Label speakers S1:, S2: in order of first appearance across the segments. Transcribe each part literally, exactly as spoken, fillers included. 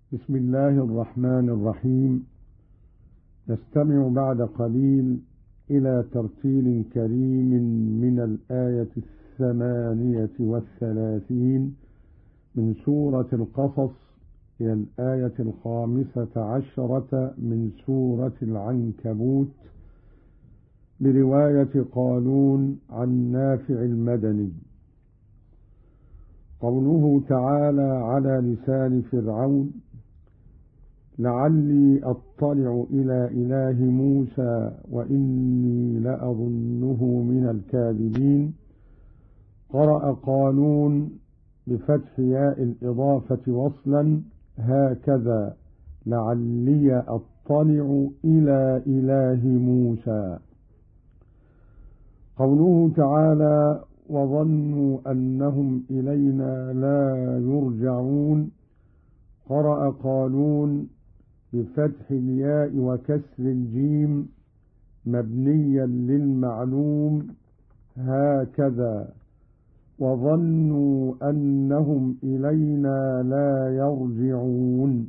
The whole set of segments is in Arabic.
S1: بسم الله الرحمن الرحيم. نستمع بعد قليل إلى ترتيل كريم من الآية الثمانية والثلاثين من سورة القصص إلى الآية الخامسة عشرة من سورة العنكبوت برواية قالون عن نافع المدني. قوله تعالى على لسان فرعون: لعلي أطلع إلى إله موسى وإني لأظنه من الكاذبين. قرأ قالون بفتح ياء الإضافة وصلا هكذا: لعلي أطلع إلى إله موسى. قوله تعالى: وظنوا أنهم إلينا لا يرجعون. قرأ قالون بفتح الياء وكسر الجيم مبنيا للمعلوم هكذا: وظنوا أنهم إلينا لا يرجعون.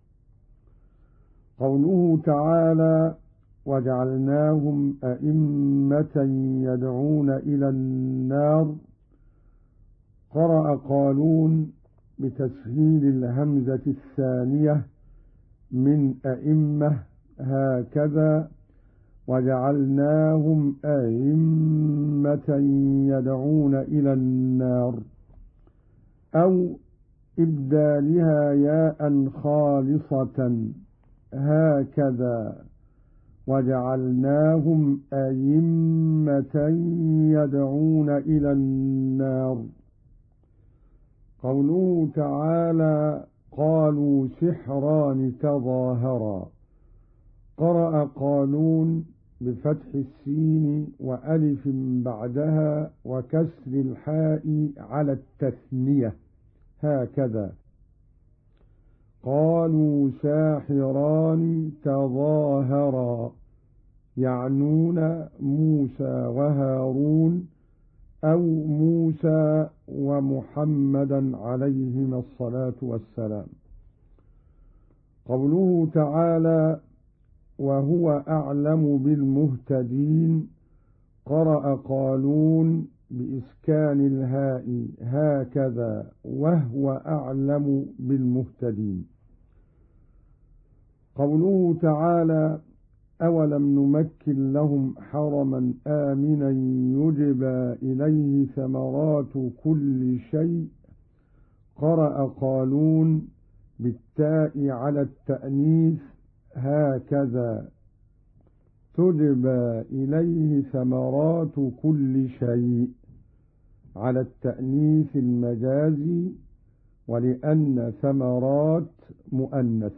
S1: قوله تعالى: وجعلناهم أئمة يدعون إلى النار. قرأ قالون بتسهيل الهمزة الثانية من أئمة هكذا: وجعلناهم أئمة يدعون إلى النار، أو إبدالها ياء خالصة هكذا: وجعلناهم أئمة يدعون إلى النار. قوله تعالى: قالوا سحران تظاهرا. قرأ قالون بفتح السين وألف بعدها وكسر الحاء على التثنية هكذا: قالوا ساحران تظاهرا، يعنون موسى وهارون أو موسى ومحمدا عليهما الصلاة والسلام. قوله تعالى: وهو أعلم بالمهتدين. قرأ قالون بإسكان الهاء هكذا: وهو أعلم بالمهتدين. قوله تعالى: أولم نمكن لهم حرما آمنا يجبى إليه ثمرات كل شيء. قرأ قالون بالتاء على التأنيث هكذا: تجبى إليه ثمرات كل شيء، على التأنيث المجازي ولأن ثمرات مؤنث.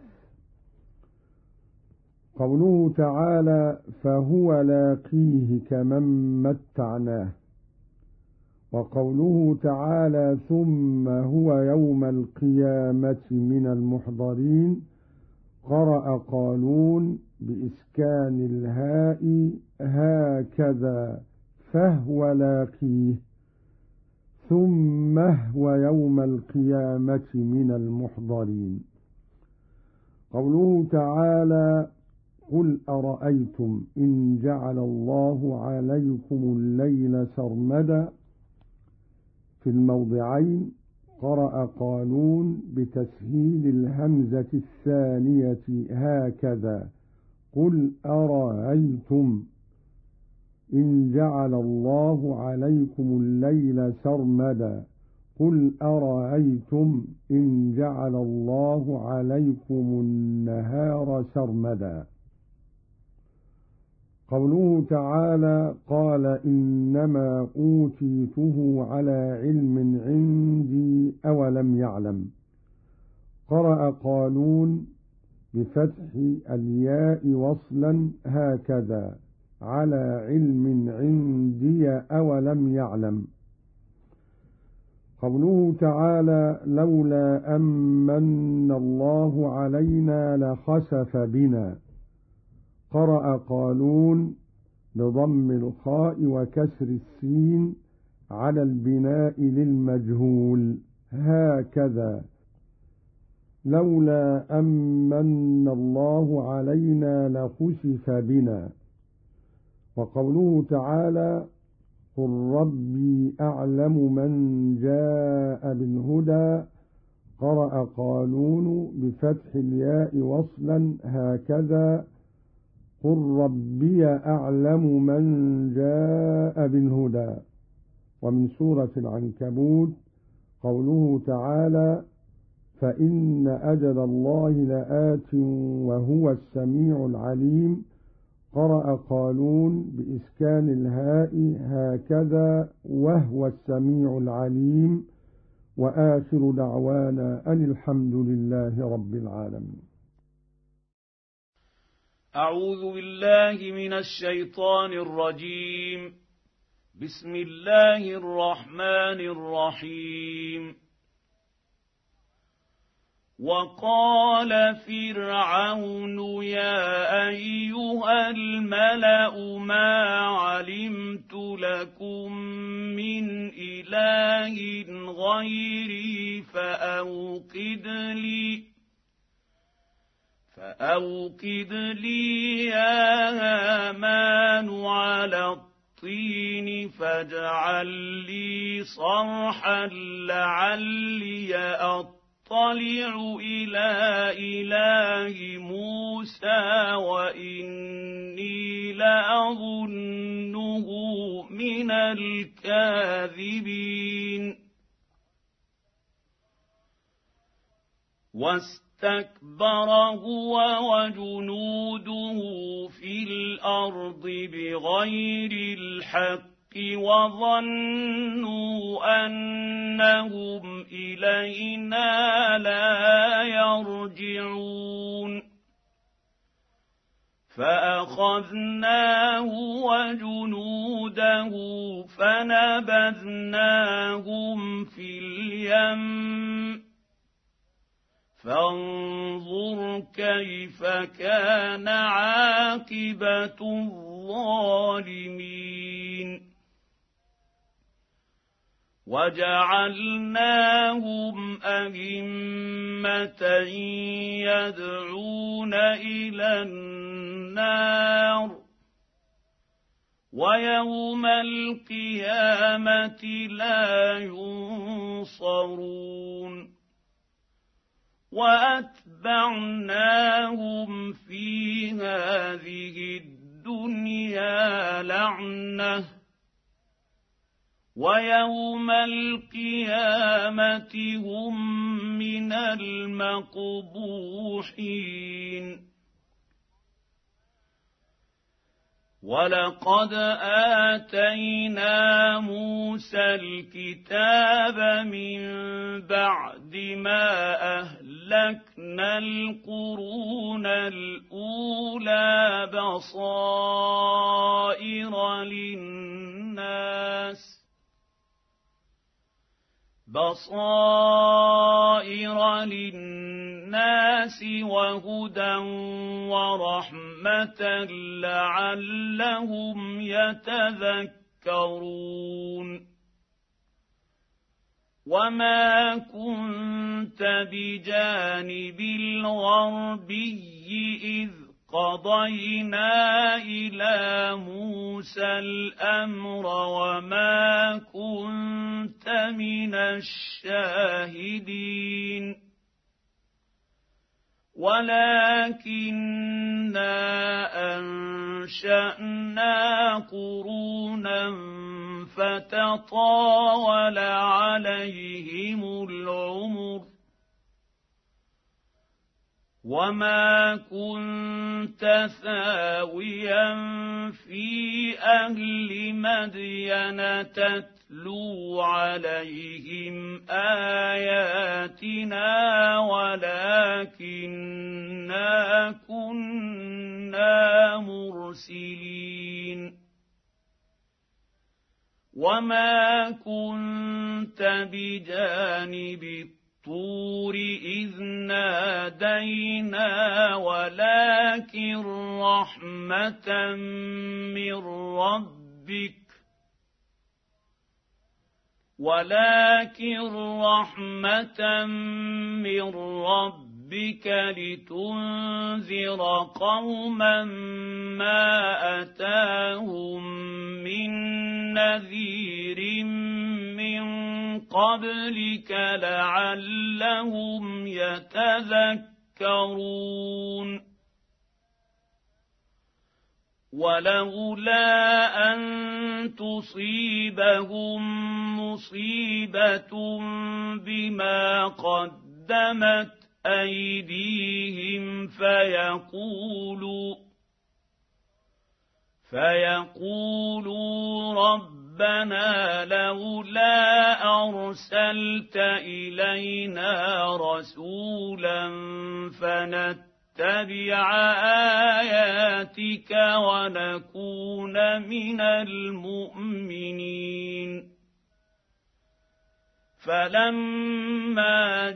S1: قوله تعالى: فهو لاقيه كمن متعناه. وقوله تعالى: ثم هو يوم القيامة من المحضرين. قرأ قالون بإسكان الهاء هكذا: فهو لاقيه، ثم هو يوم القيامة من المحضرين. قوله تعالى: قل أرأيتم إن جعل الله عليكم الليل سرمدا. في الموضعين قرأ قالون بتسهيل الهمزة الثانية هكذا: قل أرأيتم إن جعل الله عليكم الليل سرمدا. قل أرأيتم إن جعل الله عليكم النهار سرمدا. قوله تعالى: قال إنما أوتيته على علم عندي أولم يعلم. قرأ قالون بفتح الياء وصلا هكذا: على علم عندي أولم يعلم. قوله تعالى: لولا أمن الله علينا لخسف بنا. قرأ قالون بضم الخاء وكسر السين على البناء للمجهول هكذا: لولا أن من الله علينا لخسف بنا. وقوله تعالى قل ربي أعلم من جاء بالهدى، قرأ قالون بفتح الياء وصلا هكذا قل ربي أعلم من جاء بالهدى. ومن سورة العنكبوت قوله تعالى فإن أجل الله لآت وهو السميع العليم، قرأ قالون بإسكان الهاء هكذا وهو السميع العليم. وآخر دعوانا أن الحمد لله رب العالمين.
S2: أعوذ بالله من الشيطان الرجيم. بسم الله الرحمن الرحيم. وقال فرعون يا أيها الملأ ما علمت لكم من إله غيري فأوقد لي فأوقد لي يا هامان على الطين فاجعل لي صرحا لعلي أطلع اطلع إلى إله موسى وإني لأظنه من الكاذبين. واستكبر هو وجنوده في الأرض بغير الحق وظنوا أنهم إلينا لا يرجعون. فأخذناه وجنوده فنبذناهم في اليم فانظر كيف كان عاقبة الظالمين. وجعلناهم أئمة يدعون إلى النار ويوم القيامة لا ينصرون. وأتبعناهم في هذه الدنيا لعنة ويوم القيامة هم من المقبوحين. ولقد آتينا موسى الكتاب من بعد ما أهلكنا القرون الأولى بصائر للناس بصائر للناس وهدى ورحمة لعلهم يتذكرون. وما كنت بجانب الغربي إذ قضينا إلى موسى الأمر وما كنت من الشاهدين ولكننا أنشأنا قرونا فتطاول عليهم العمر وما كنت ثاويا في أهل مدين تتلو عليهم آياتنا ولكننا كنا مرسلين. وما كنت بجانب الطور إذ نادينا ولكن رحمة من ربك ولكن رحمة من ربك ربك لتنذر قوما ما أتاهم من نذير من قبلك لعلهم يتذكرون ولولا أن تصيبهم مصيبة بما قدمت أيديهم فيقولوا فيقولوا ربنا لولا أرسلت إلينا رسولا فنتبع آياتك ونكون من المؤمنين فلما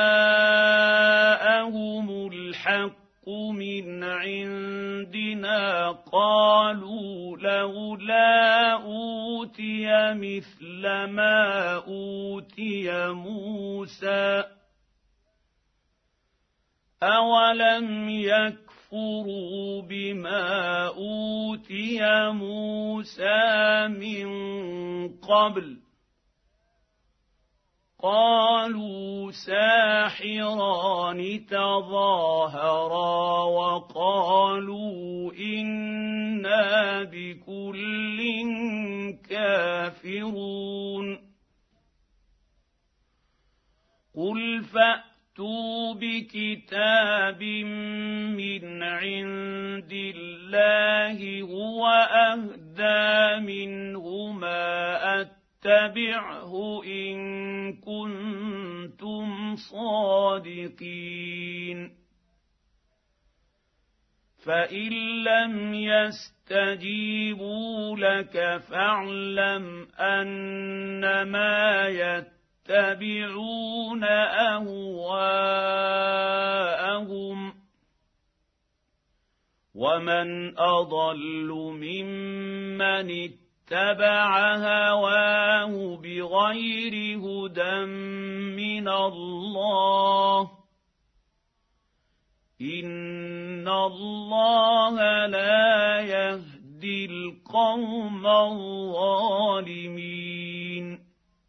S2: جاءهم الحق من عندنا قالوا لولا أوتي مثل ما أوتي موسى أولم يكفروا بما أوتي موسى من قبل قالوا ساحران تظاهرا وقالوا إنا بكل كافرون قل فأتوا بكتاب من عند الله هو أهدى منهما اتبعه إن كنتم صادقين فإن لم يستجيبوا لك فاعلم أنما يتبعون أهواءهم ومن أضل ممن اتبع هواه بغير هدى من الله إن الله لا يهدي القوم الظالمين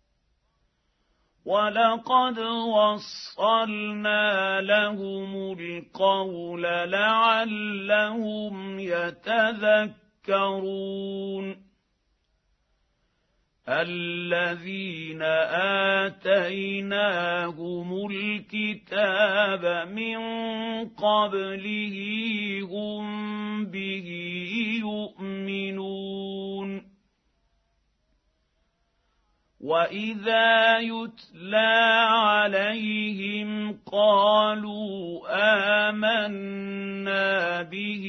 S2: ولقد وصلنا لهم القول لعلهم يتذكرون الذين آتيناهم الكتاب من قبله هم به يؤمنون وإذا يتلى عليهم قالوا آمنا به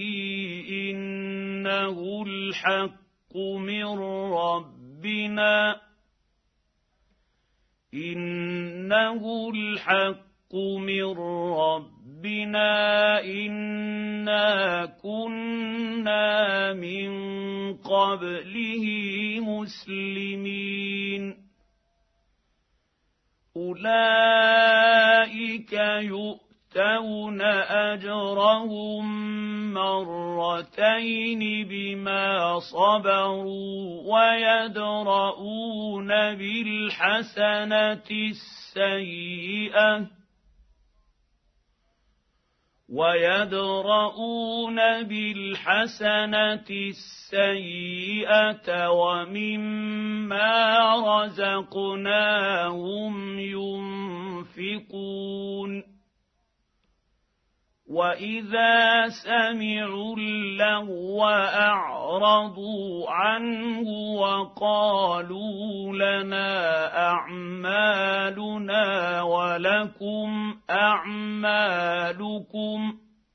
S2: إنه الحق من ربنا ربنا إنه الحق من ربنا إنا كنا من قبله مسلمين أولئك يؤتون أجرهم مرتين بما صبروا ويدرؤون بالحسنة السيئة ويدرؤون بالحسنة السيئة ومما رزقناهم ينفقون وإذا سمعوا اللغو أعرضوا عنه وقالوا لنا أعمالنا ولكم أعمالكم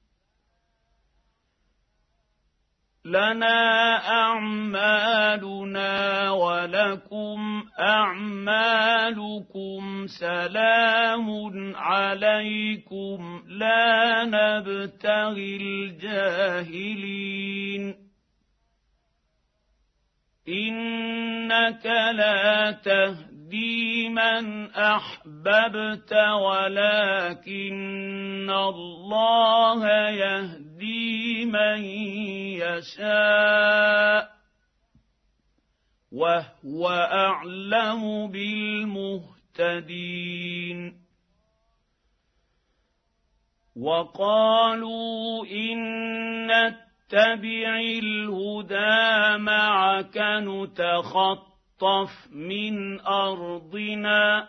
S2: لنا أعمالنا ولكم أعمالكم سلام عليكم لا نبتغي الجاهلين إنك لا تهدي تهدي من أحببت ولكن الله يهدي من يشاء وهو أعلم بالمهتدين. وقالوا إن نتبع الهدى معك نتخطف من أرضنا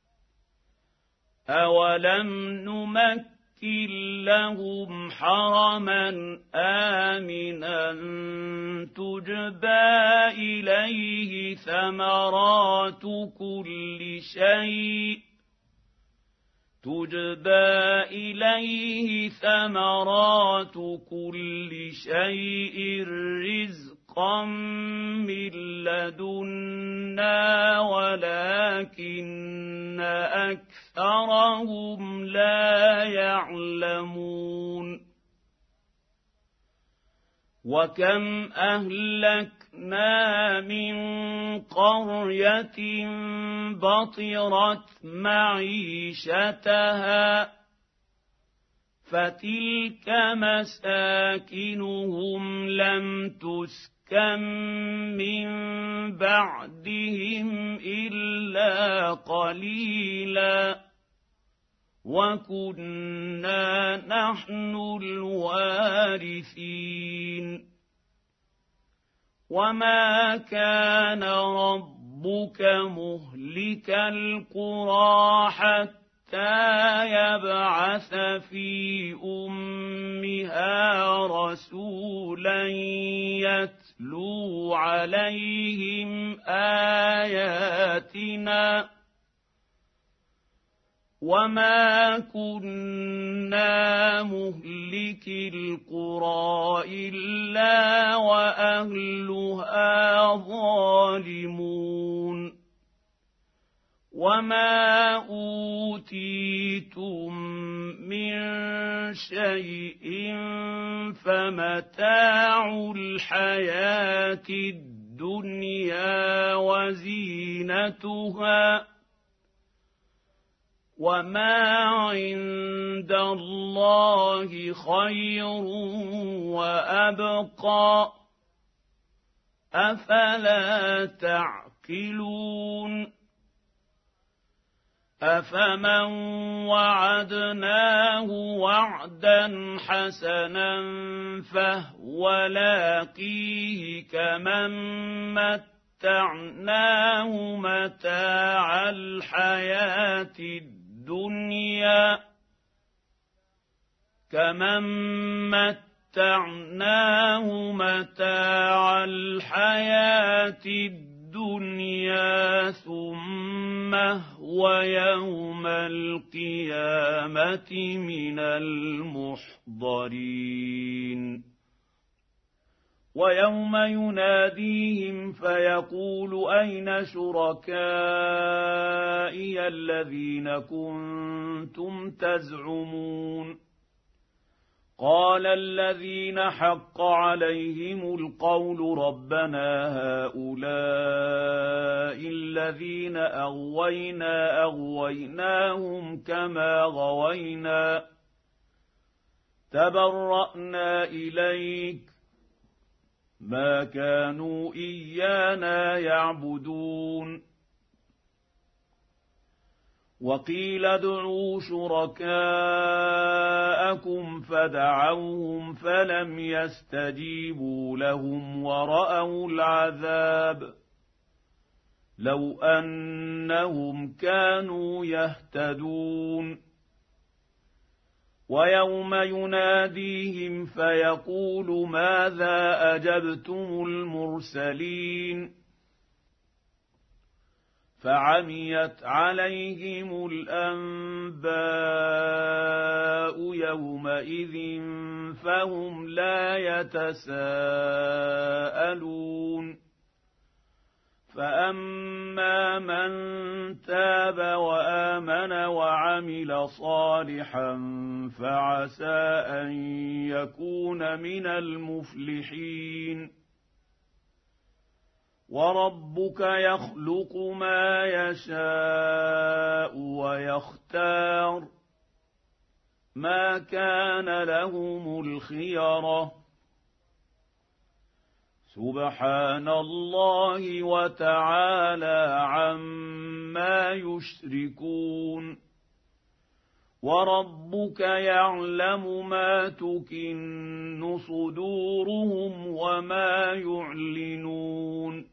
S2: أولم نمكن لهم حرما آمنا تجبى إليه ثمرات كل شيء تجبى إليه ثمرات كل شيء رزقا من لدنا ولكن أكثرهم لا يعلمون. وكم أهلكنا من قرية بطرت معيشتها فتلك مساكنهم لم تسكن من بعدهم إلا قليلا وكنا نحن الوارثين. وما كان ربك مهلك القرى حتى يبعث في أمها رسولا يتلو عليهم آياتنا وما كنا مهلك القرى إلا وأهلها ظالمون. وما أوتيتم من شيء فمتاع الحياة الدنيا وزينتها وما عند الله خير وأبقى أفلا تعقلون. أفمن وعدناه وعدا حسنا فهو لاقيه كمن متعناه متاع الحياة الدنيا كمن متعناه متاع الحياة الدنيا ثم هو يوم القيامة من المحضرين. ويوم يناديهم فيقول أين شركائي الذين كنتم تزعمون قال الذين حق عليهم القول ربنا هؤلاء الذين أغوينا أغويناهم كما غوينا تبرأنا إليك ما كانوا إيانا يعبدون. وقيل ادعوا شركاءكم فدعوهم فلم يستجيبوا لهم ورأوا العذاب لو أنهم كانوا يهتدون. ويوم يناديهم فيقول ماذا أجبتم المرسلين فعميت عليهم الأنباء يومئذ فهم لا يتساءلون. فأما من تاب وآمن وعمل صالحا فعسى أن يكون من المفلحين. وربك يخلق ما يشاء ويختار ما كان لهم الخيرة سبحان الله وتعالى عما يشركون وربك يعلم ما تكن صدورهم وما يعلنون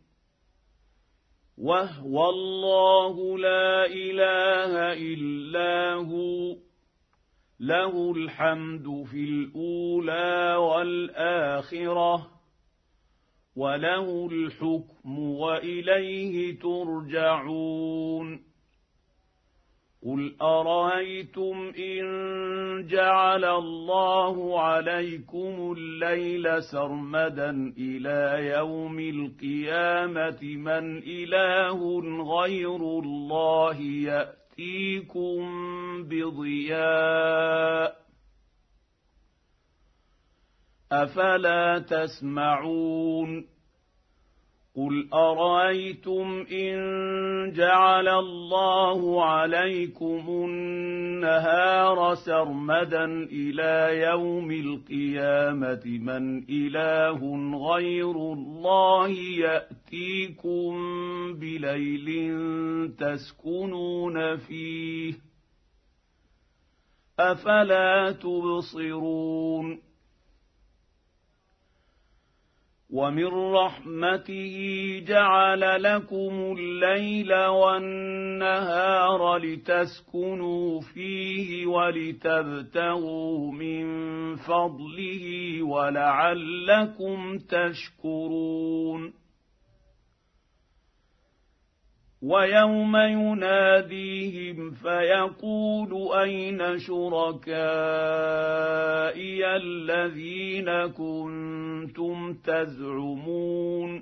S2: وهو الله لا إله إلا هو له الحمد في الأولى والآخرة وله الحكم وإليه ترجعون قل أرأيتم إن جعل الله عليكم الليل سرمدا إلى يوم القيامة من إله غير الله يأتيكم بضياء أفلا تسمعون قل أرأيتم إن جعل الله عليكم النهار سرمدا إلى يوم القيامة من إله غير الله يأتيكم بليل تسكنون فيه أفلا تبصرون ومن رحمته جعل لكم الليل والنهار لتسكنوا فيه ولتبتغوا من فضله ولعلكم تشكرون ويوم يناديهم فيقول أين شركائي الذين كنتم تزعمون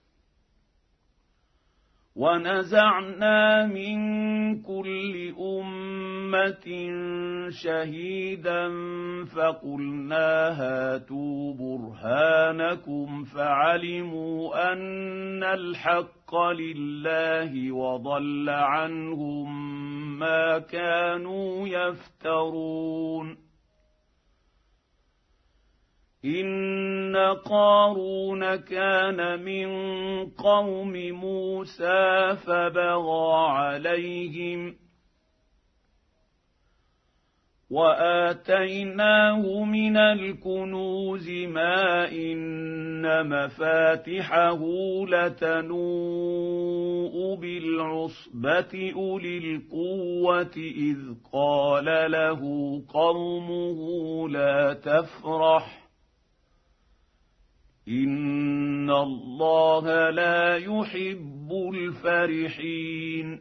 S2: ونزعنا من كل أمة شهيدا فقلنا هاتوا برهانكم فعلموا أن الحق لله وضل عنهم ما كانوا يفترون إن قارون كان من قوم موسى فبغى عليهم وآتيناه من الكنوز ما إن مفاتحه لتنوء بالعصبة أولي القوة إذ قال له قومه لا تفرح إن الله لا يحب الفرحين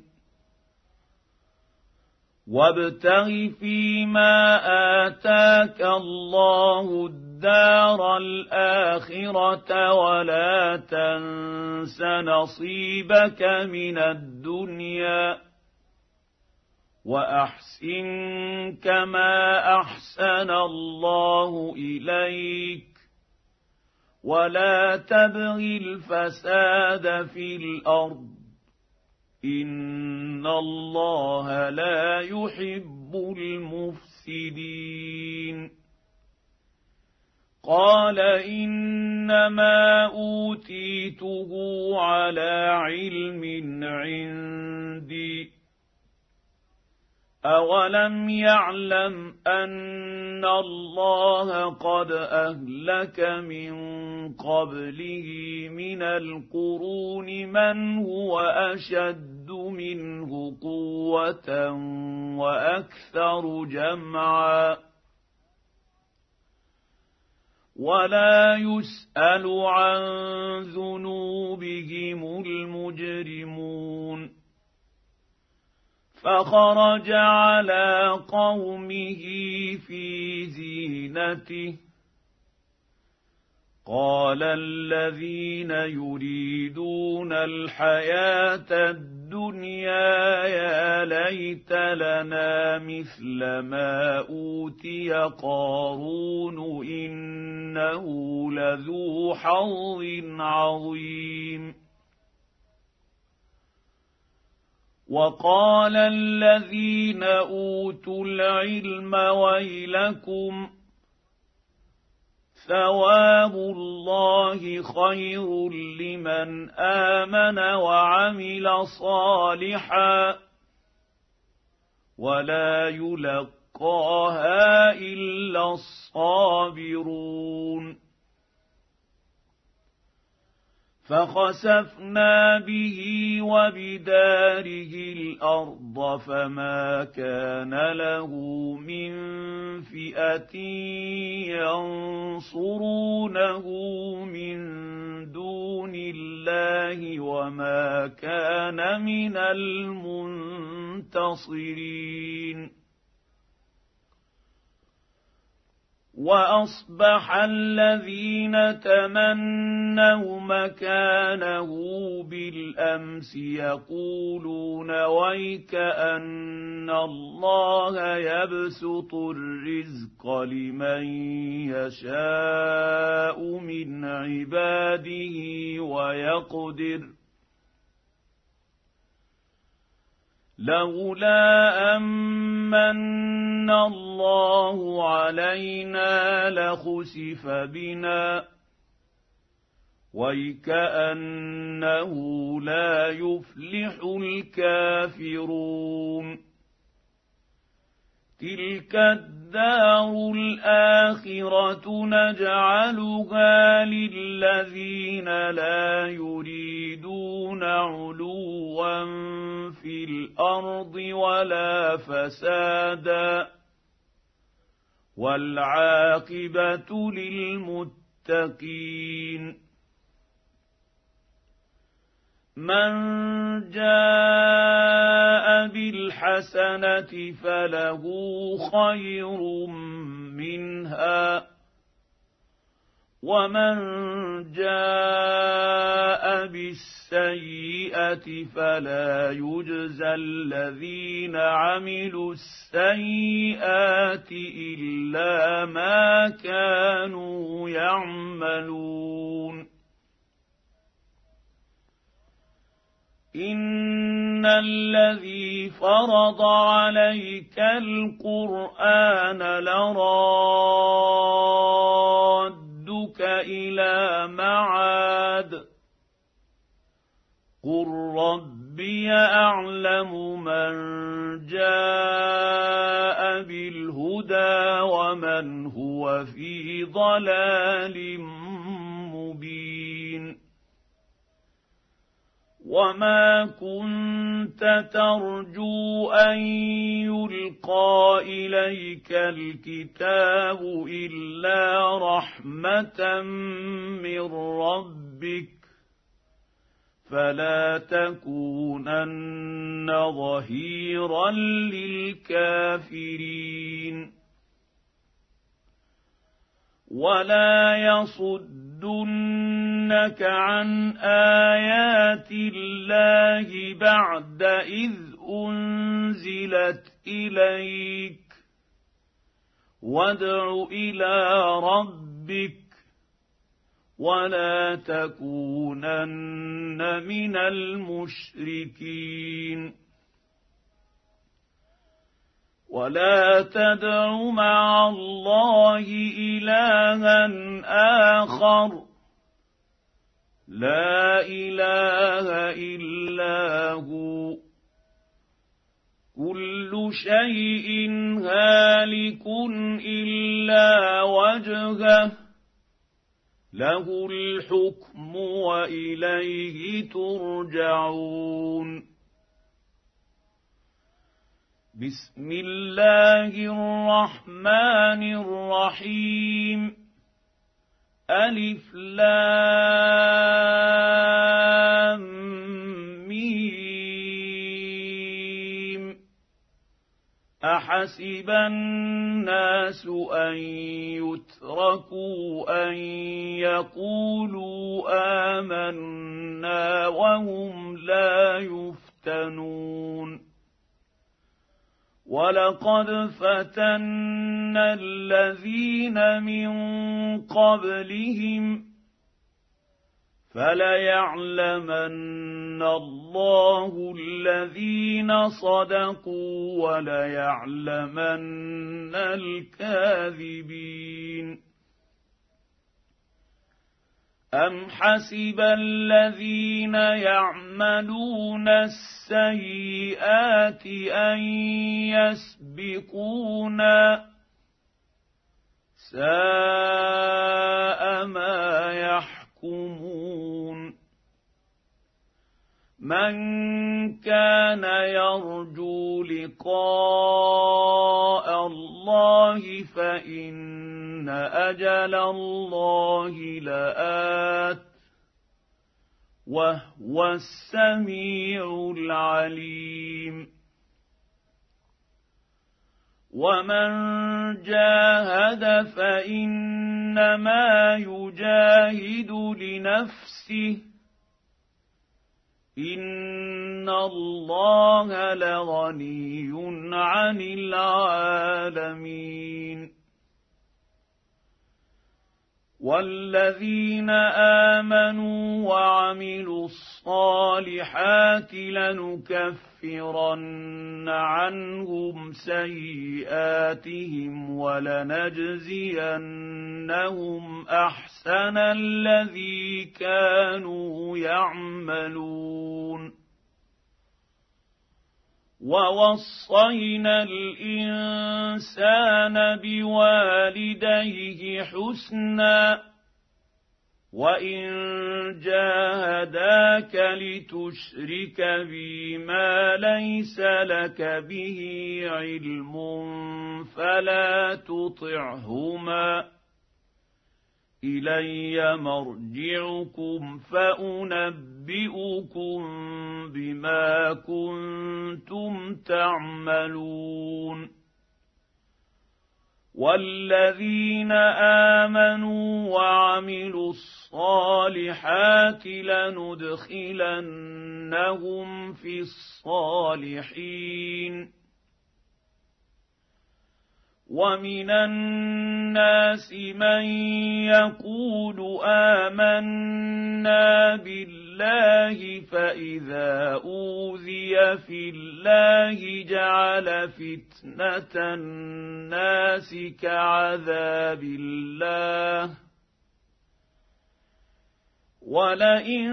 S2: وابتغ فيما آتاك الله الدار الآخرة ولا تنس نصيبك من الدنيا وأحسن كما أحسن الله إليك ولا تبغ الفساد في الأرض إن الله لا يحب المفسدين قال إنما أوتيته على علم عندي أولم يعلم أن الله قد أهلك من قبله من القرون من هو أشد منه قوة وأكثر جمعا ولا يسأل عن ذنوبهم المجرمون فخرج على قومه في زينته قال الذين يريدون الحياة الدنيا يا ليت لنا مثل ما أوتي قارون إنه لذو حظ عظيم وقال الذين أوتوا العلم ويلكم ثواب الله خير لمن آمن وعمل صالحا ولا يلقاها إلا الصابرون فخسفنا به وبداره الأرض فما كان له من فئة ينصرونه من دون الله وما كان من المنتصرين وأصبح الذين تمنوا مكانه بالأمس يقولون ويك أن الله يبسط الرزق لمن يشاء من عباده ويقدر لولا أمن الله علينا لخسف بنا ويكأنه لا يفلح الكافرون تلك الدار الآخرة نجعلها للذين لا يريدون علوا في الأرض ولا فسادا والعاقبة للمتقين من جاء بالحسنة فله خير منها ومن جاء بالسيئة فلا يجزى الذين عملوا السيئات إلا ما كانوا يعملون إن الذي فرض عليك القرآن لرادك إلى معاد قل ربي أعلم من جاء بالهدى ومن هو في ضلال مبين وما كنت ترجو أن يلقى إليك الكتاب إلا رحمة من ربك فلا تكونن ظهيرا للكافرين ولا يصدنك عن آيات الله بعد إذ أنزلت إليك وادع إلى ربك ولا تكونن من المشركين ولا تدع مع الله إلها آخر لا إله إلا هو كل شيء هالك إلا وجهه له الحكم وإليه ترجعون بسم الله الرحمن الرحيم ألف لام ميم أحسب الناس أن يتركوا أن يقولوا آمنا وهم لا يفتنون ولقد فتنا الذين من قبلهم فليعلمن الله الذين صدقوا وليعلمن الكاذبين. أم حسب الذين يعملون السيئات أن يسبقونا ساء ما يحكمون. من كان يرجو لقاء الله فإن أجل الله لآت وهو السميع العليم. ومن جاهد فإنما يجاهد لنفسه إن الله لغني عن العالمين. والذين آمنوا وعملوا الصالحات لنكفرن عنهم سيئاتهم ولنجزينهم أحسن الذي كانوا يعملون. ووصينا الإنسان بوالديه حسنا وإن جاهداك لتشرك بي ما ليس لك به علم فلا تطعهما إلي مرجعكم فأنبئكم بما كنتم تعملون. والذين آمنوا وعملوا الصالحات لندخلنهم في الصالحين. ومن الناس من يقول آمنا بالله فإذا أوذي في الله جعل فتنة الناس كعذاب الله ولئن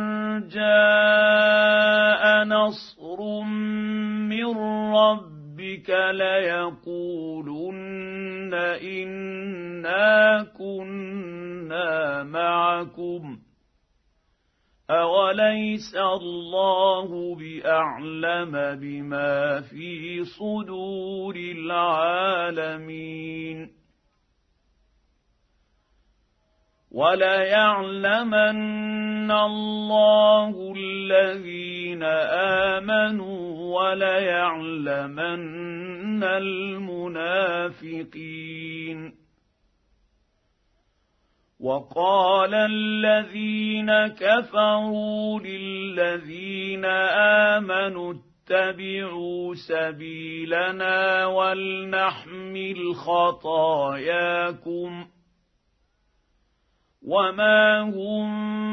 S2: جاء نصر من ربك ربك ليقولن إنا كنا معكم أوليس الله بأعلم بما في صدور العالمين. وليعلمن الله الذين آمنوا وليعلمن المنافقين. وقال الذين كفروا للذين آمنوا اتبعوا سبيلنا ولنحمل خطاياكم وما هم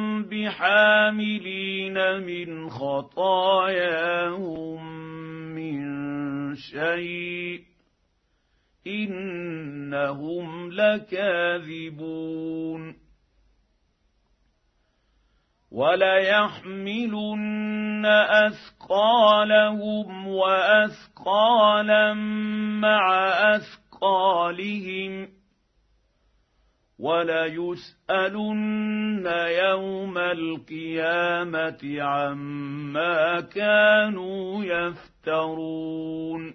S2: بحاملين من خطاياهم من شيء إنهم لكاذبون. وليحملن أثقالهم وأثقالا مع أثقالهم وليسألن يوم القيامة عما كانوا يفترون.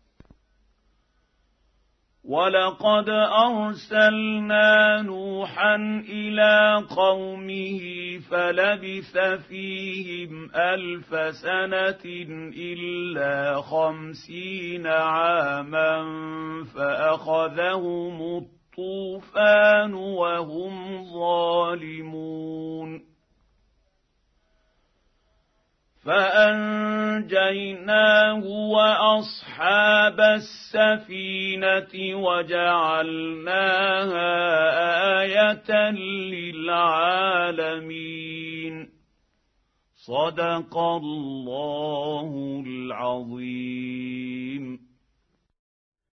S2: ولقد أرسلنا نوحا إلى قومه فلبث فيهم ألف سنة إلا خمسين عاما فأخذهم الطوفان وهم ظالمون. فانجيناه واصحاب السفينه وجعلناها ايه للعالمين. صدق الله العظيم.